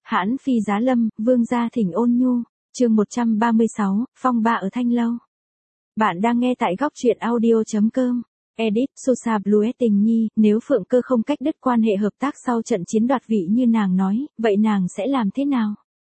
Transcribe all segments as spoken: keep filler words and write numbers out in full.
Hãn phi giá lâm, vương gia thỉnh ôn nhu, chương một trăm ba mươi sáu, phong ba ở Thanh Lâu. Bạn đang nghe tại góc truyện audio.com. Edit, Sosa Blues tình nhi, nếu Phượng Cơ không cách đứt quan hệ hợp tác sau trận chiến đoạt vị như nàng nói, vậy nàng sẽ làm thế nào?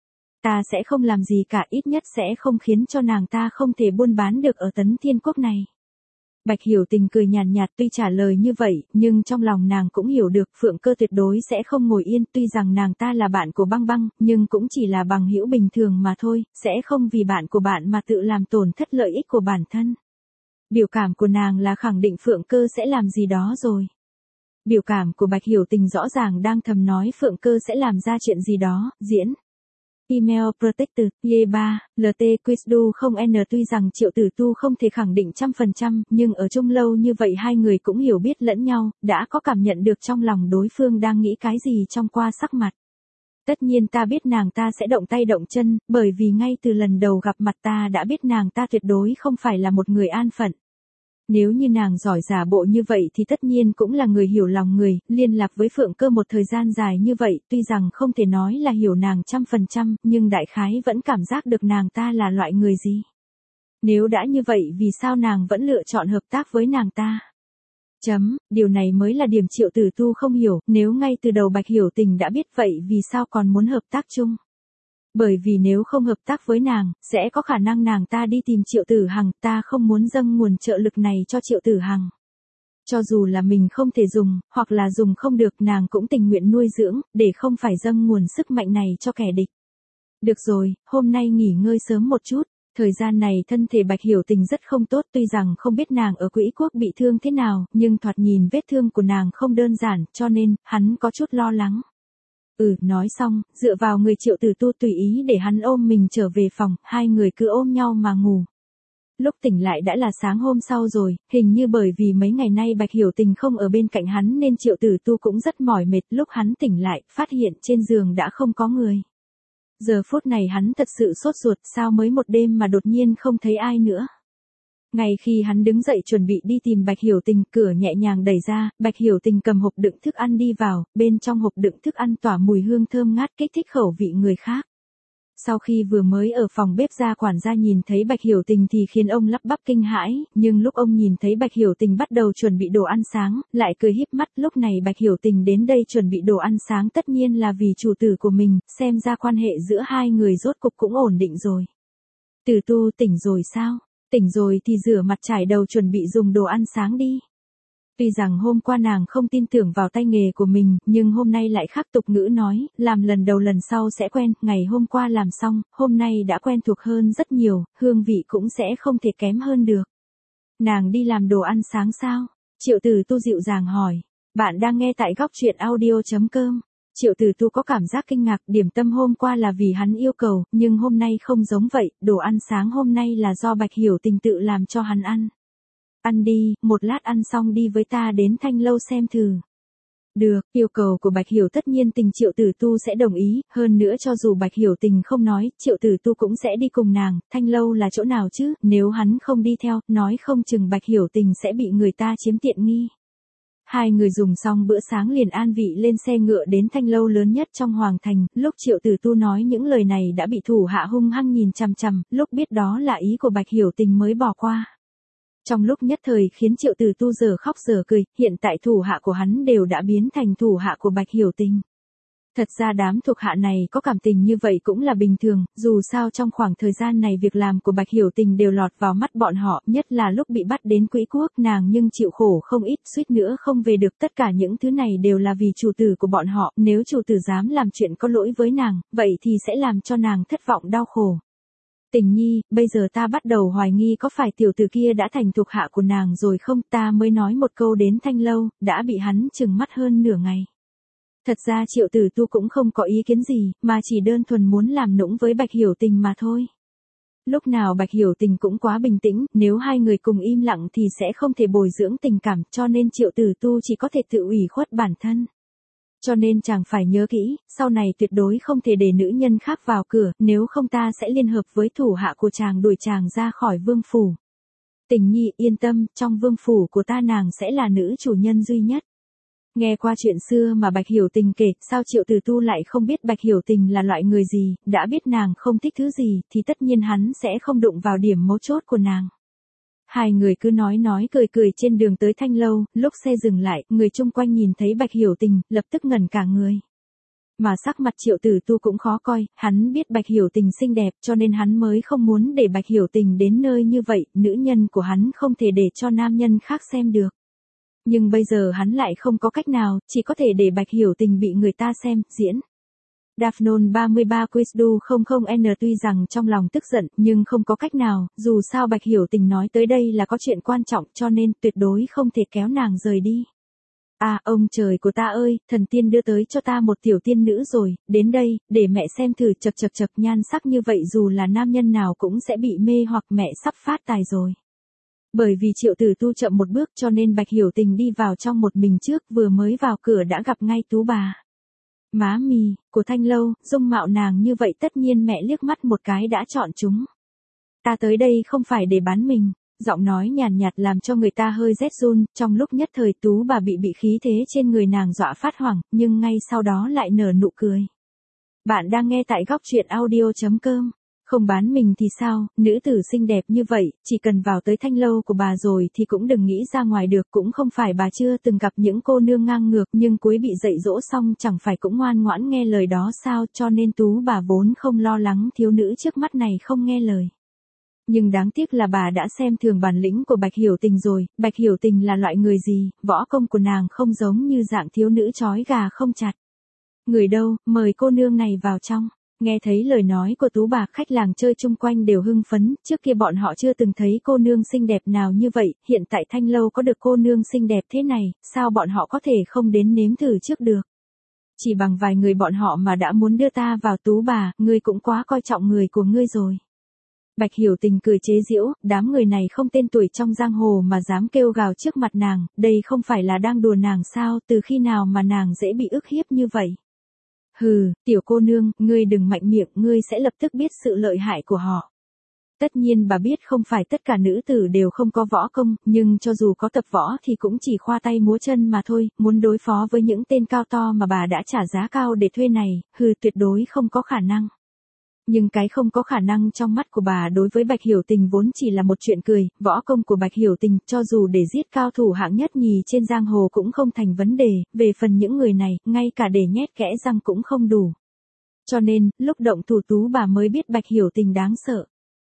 Ta sẽ không làm gì cả, ít nhất sẽ không khiến cho nàng ta không thể buôn bán được ở Tấn Thiên Quốc này. Bạch Hiểu Tình cười nhàn nhạt, tuy trả lời như vậy, nhưng trong lòng nàng cũng hiểu được Phượng Cơ tuyệt đối sẽ không ngồi yên, tuy rằng nàng ta là bạn của Băng Băng, nhưng cũng chỉ là bằng hữu bình thường mà thôi, sẽ không vì bạn của bạn mà tự làm tổn thất lợi ích của bản thân. Biểu cảm của nàng là khẳng định Phượng Cơ sẽ làm gì đó rồi. Biểu cảm của Bạch Hiểu Tình rõ ràng đang thầm nói Phượng Cơ sẽ làm ra chuyện gì đó, diễn. Email Protected, Y ba, L T Quizdu không N tuy rằng Triệu Tử Tu không thể khẳng định trăm phần trăm, nhưng ở chung lâu như vậy hai người cũng hiểu biết lẫn nhau, đã có cảm nhận được trong lòng đối phương đang nghĩ cái gì trong qua sắc mặt. Tất nhiên ta biết nàng ta sẽ động tay động chân, bởi vì ngay từ lần đầu gặp mặt ta đã biết nàng ta tuyệt đối không phải là một người an phận. Nếu như nàng giỏi giả bộ như vậy thì tất nhiên cũng là người hiểu lòng người, liên lạc với Phượng Cơ một thời gian dài như vậy, tuy rằng không thể nói là hiểu nàng trăm phần trăm, nhưng đại khái vẫn cảm giác được nàng ta là loại người gì. Nếu đã như vậy vì sao nàng vẫn lựa chọn hợp tác với nàng ta? Chấm, điều này mới là điểm Triệu Tử Tu không hiểu, nếu ngay từ đầu Bạch Hiểu Tình đã biết vậy vì sao còn muốn hợp tác chung? Bởi vì nếu không hợp tác với nàng, sẽ có khả năng nàng ta đi tìm Triệu Tử Hằng, ta không muốn dâng nguồn trợ lực này cho Triệu Tử Hằng. Cho dù là mình không thể dùng, hoặc là dùng không được, nàng cũng tình nguyện nuôi dưỡng, để không phải dâng nguồn sức mạnh này cho kẻ địch. Được rồi, hôm nay nghỉ ngơi sớm một chút, thời gian này thân thể Bạch Hiểu Tình rất không tốt, tuy rằng không biết nàng ở Quỹ Quốc bị thương thế nào, nhưng thoạt nhìn vết thương của nàng không đơn giản, cho nên, hắn có chút lo lắng. Ừ, nói xong, dựa vào người Triệu Tử Tu tùy ý để hắn ôm mình trở về phòng, hai người cứ ôm nhau mà ngủ. Lúc tỉnh lại đã là sáng hôm sau rồi, hình như bởi vì mấy ngày nay Bạch Hiểu Tình không ở bên cạnh hắn nên Triệu Tử Tu cũng rất mỏi mệt, lúc hắn tỉnh lại, phát hiện trên giường đã không có người. Giờ phút này hắn thật sự sốt ruột, sao mới một đêm mà đột nhiên không thấy ai nữa. Ngay khi hắn đứng dậy chuẩn bị đi tìm Bạch Hiểu Tình, cửa nhẹ nhàng đẩy ra, Bạch Hiểu Tình cầm hộp đựng thức ăn đi vào, bên trong hộp đựng thức ăn tỏa mùi hương thơm ngát kích thích khẩu vị người khác. Sau khi vừa mới ở phòng bếp ra quản gia nhìn thấy Bạch Hiểu Tình thì khiến ông lắp bắp kinh hãi, nhưng lúc ông nhìn thấy Bạch Hiểu Tình bắt đầu chuẩn bị đồ ăn sáng, lại cười híp mắt, lúc này Bạch Hiểu Tình đến đây chuẩn bị đồ ăn sáng tất nhiên là vì chủ tử của mình, xem ra quan hệ giữa hai người rốt cục cũng ổn định rồi. Tử Tu tỉnh rồi sao? Tỉnh rồi thì rửa mặt trải đầu chuẩn bị dùng đồ ăn sáng đi. Tuy rằng hôm qua nàng không tin tưởng vào tay nghề của mình, nhưng hôm nay lại khác tục ngữ nói, làm lần đầu lần sau sẽ quen, ngày hôm qua làm xong, hôm nay đã quen thuộc hơn rất nhiều, hương vị cũng sẽ không thể kém hơn được. Nàng đi làm đồ ăn sáng sao? Triệu Tử Tu dịu dàng hỏi. Bạn đang nghe tại góc truyện audio.com. Triệu Tử Tu có cảm giác kinh ngạc, điểm tâm hôm qua là vì hắn yêu cầu, nhưng hôm nay không giống vậy, đồ ăn sáng hôm nay là do Bạch Hiểu Tình tự làm cho hắn ăn. Ăn đi, một lát ăn xong đi với ta đến Thanh Lâu xem thử. Được, yêu cầu của Bạch Hiểu tất nhiên tình Triệu Tử Tu sẽ đồng ý, hơn nữa cho dù Bạch Hiểu Tình không nói, Triệu Tử Tu cũng sẽ đi cùng nàng, Thanh Lâu là chỗ nào chứ, nếu hắn không đi theo, nói không chừng Bạch Hiểu Tình sẽ bị người ta chiếm tiện nghi. Hai người dùng xong bữa sáng liền an vị lên xe ngựa đến Thanh Lâu lớn nhất trong Hoàng Thành, lúc Triệu Tử Tu nói những lời này đã bị thủ hạ hung hăng nhìn chằm chằm, lúc biết đó là ý của Bạch Hiểu Tình mới bỏ qua. Trong lúc nhất thời khiến Triệu Tử Tu giờ khóc giờ cười, hiện tại thủ hạ của hắn đều đã biến thành thủ hạ của Bạch Hiểu Tình. Thật ra đám thuộc hạ này có cảm tình như vậy cũng là bình thường, dù sao trong khoảng thời gian này việc làm của Bạch Hiểu Tình đều lọt vào mắt bọn họ, nhất là lúc bị bắt đến Quỹ Quốc nàng nhưng chịu khổ không ít, suýt nữa không về được, tất cả những thứ này đều là vì chủ tử của bọn họ, nếu chủ tử dám làm chuyện có lỗi với nàng, vậy thì sẽ làm cho nàng thất vọng đau khổ. Tình nhi, bây giờ ta bắt đầu hoài nghi có phải tiểu tử kia đã thành thuộc hạ của nàng rồi không, ta mới nói một câu đến Thanh Lâu, đã bị hắn trừng mắt hơn nửa ngày. Thật ra Triệu Tử Tu cũng không có ý kiến gì, mà chỉ đơn thuần muốn làm nũng với Bạch Hiểu Tình mà thôi. Lúc nào Bạch Hiểu Tình cũng quá bình tĩnh, nếu hai người cùng im lặng thì sẽ không thể bồi dưỡng tình cảm, cho nên Triệu Tử Tu chỉ có thể tự ủy khuất bản thân. Cho nên chàng phải nhớ kỹ, sau này tuyệt đối không thể để nữ nhân khác vào cửa, nếu không ta sẽ liên hợp với thủ hạ của chàng đuổi chàng ra khỏi vương phủ. Tình nhi yên tâm, trong vương phủ của ta nàng sẽ là nữ chủ nhân duy nhất. Nghe qua chuyện xưa mà Bạch Hiểu Tình kể, sao Triệu Tử Tu lại không biết Bạch Hiểu Tình là loại người gì, đã biết nàng không thích thứ gì, thì tất nhiên hắn sẽ không đụng vào điểm mấu chốt của nàng. Hai người cứ nói nói cười cười trên đường tới Thanh Lâu, lúc xe dừng lại, người chung quanh nhìn thấy Bạch Hiểu Tình, lập tức ngẩn cả người. Mà sắc mặt Triệu Tử Tu cũng khó coi, hắn biết Bạch Hiểu Tình xinh đẹp cho nên hắn mới không muốn để Bạch Hiểu Tình đến nơi như vậy, nữ nhân của hắn không thể để cho nam nhân khác xem được. Nhưng bây giờ hắn lại không có cách nào, chỉ có thể để Bạch Hiểu Tình bị người ta xem, diễn. Daphne ba mươi ba Quizdu không không N tuy rằng trong lòng tức giận, nhưng không có cách nào, dù sao Bạch Hiểu Tình nói tới đây là có chuyện quan trọng cho nên tuyệt đối không thể kéo nàng rời đi. À, ông trời của ta ơi, thần tiên đưa tới cho ta một tiểu tiên nữ rồi, đến đây, để mẹ xem thử, chật chật chật, nhan sắc như vậy dù là nam nhân nào cũng sẽ bị mê hoặc, mẹ sắp phát tài rồi. Bởi vì Triệu Tử Tu chậm một bước cho nên Bạch Hiểu Tình đi vào trong một mình trước, vừa mới vào cửa đã gặp ngay Tú bà. Má mì, của Thanh Lâu, dung mạo nàng như vậy tất nhiên mẹ liếc mắt một cái đã chọn chúng. Ta tới đây không phải để bán mình. Giọng nói nhàn nhạt làm cho người ta hơi rét run, trong lúc nhất thời Tú bà bị bị khí thế trên người nàng dọa phát hoảng, nhưng ngay sau đó lại nở nụ cười. Bạn đang nghe tại góc truyện audio chấm com. Không bán mình thì sao, nữ tử xinh đẹp như vậy, chỉ cần vào tới Thanh Lâu của bà rồi thì cũng đừng nghĩ ra ngoài được, cũng không phải bà chưa từng gặp những cô nương ngang ngược, nhưng cuối bị dạy dỗ xong chẳng phải cũng ngoan ngoãn nghe lời đó sao, cho nên Tú bà vốn không lo lắng thiếu nữ trước mắt này không nghe lời. Nhưng đáng tiếc là bà đã xem thường bản lĩnh của Bạch Hiểu Tình rồi, Bạch Hiểu Tình là loại người gì, võ công của nàng không giống như dạng thiếu nữ trói gà không chặt. Người đâu, mời cô nương này vào trong. Nghe thấy lời nói của Tú bà, khách làng chơi chung quanh đều hưng phấn, trước kia bọn họ chưa từng thấy cô nương xinh đẹp nào như vậy, hiện tại Thanh Lâu có được cô nương xinh đẹp thế này, sao bọn họ có thể không đến nếm thử trước được. Chỉ bằng vài người bọn họ mà đã muốn đưa ta vào. Tú bà, ngươi cũng quá coi trọng người của ngươi rồi. Bạch Hiểu Tình cười chế giễu, đám người này không tên tuổi trong giang hồ mà dám kêu gào trước mặt nàng, đây không phải là đang đùa nàng sao, từ khi nào mà nàng dễ bị ức hiếp như vậy. Hừ, tiểu cô nương, ngươi đừng mạnh miệng, ngươi sẽ lập tức biết sự lợi hại của họ. Tất nhiên bà biết không phải tất cả nữ tử đều không có võ công, nhưng cho dù có tập võ thì cũng chỉ khoa tay múa chân mà thôi, muốn đối phó với những tên cao to mà bà đã trả giá cao để thuê này, hừ tuyệt đối không có khả năng. Nhưng cái không có khả năng trong mắt của bà đối với Bạch Hiểu Tình vốn chỉ là một chuyện cười, võ công của Bạch Hiểu Tình cho dù để giết cao thủ hạng nhất nhì trên giang hồ cũng không thành vấn đề, về phần những người này, ngay cả để nhét kẽ răng cũng không đủ. Cho nên, lúc động thủ Tú bà mới biết Bạch Hiểu Tình đáng sợ.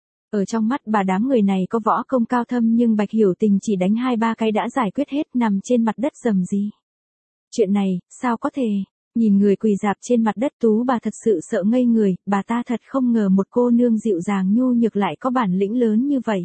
Ở trong mắt bà đám người này có võ công cao thâm nhưng Bạch Hiểu Tình chỉ đánh hai ba cái đã giải quyết hết, nằm trên mặt đất rầm gì. Chuyện này, sao có thể? Nhìn người quỳ rạp trên mặt đất Tú bà thật sự sợ ngây người, bà ta thật không ngờ một cô nương dịu dàng nhu nhược lại có bản lĩnh lớn như vậy.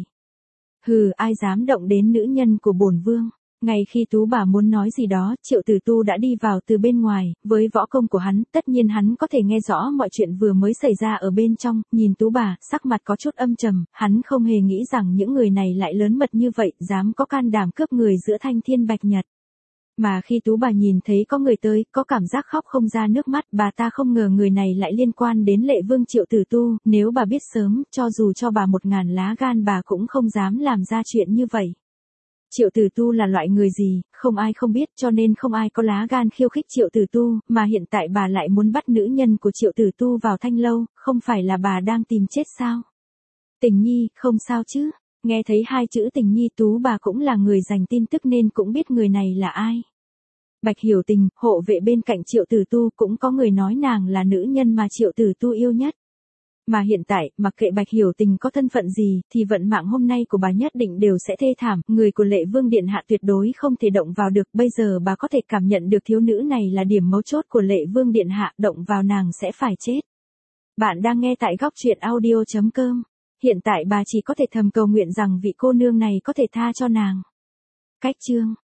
Hừ, ai dám động đến nữ nhân của bổn vương. Ngay khi Tú bà muốn nói gì đó, Triệu Tử Tu đã đi vào từ bên ngoài, với võ công của hắn, tất nhiên hắn có thể nghe rõ mọi chuyện vừa mới xảy ra ở bên trong, nhìn Tú bà, sắc mặt có chút âm trầm, hắn không hề nghĩ rằng những người này lại lớn mật như vậy, dám có can đảm cướp người giữa thanh thiên bạch nhật. Mà khi Tú bà nhìn thấy có người tới, có cảm giác khóc không ra nước mắt, bà ta không ngờ người này lại liên quan đến Lệ Vương Triệu Tử Tu, nếu bà biết sớm, cho dù cho bà một ngàn lá gan bà cũng không dám làm ra chuyện như vậy. Triệu Tử Tu là loại người gì, không ai không biết cho nên không ai có lá gan khiêu khích Triệu Tử Tu, mà hiện tại bà lại muốn bắt nữ nhân của Triệu Tử Tu vào Thanh Lâu, không phải là bà đang tìm chết sao? Tình Nhi, không sao chứ? Nghe thấy hai chữ Tình Nhi Tú bà cũng là người dành tin tức nên cũng biết người này là ai. Bạch Hiểu Tình, hộ vệ bên cạnh Triệu Tử Tu, cũng có người nói nàng là nữ nhân mà Triệu Tử Tu yêu nhất. Mà hiện tại, mặc kệ Bạch Hiểu Tình có thân phận gì, thì vận mạng hôm nay của bà nhất định đều sẽ thê thảm, người của Lệ Vương Điện Hạ tuyệt đối không thể động vào được, bây giờ bà có thể cảm nhận được thiếu nữ này là điểm mấu chốt của Lệ Vương Điện Hạ, động vào nàng sẽ phải chết. Bạn đang nghe tại góc truyện audio chấm com. Hiện tại bà chỉ có thể thầm cầu nguyện rằng vị cô nương này có thể tha cho nàng. Cách chương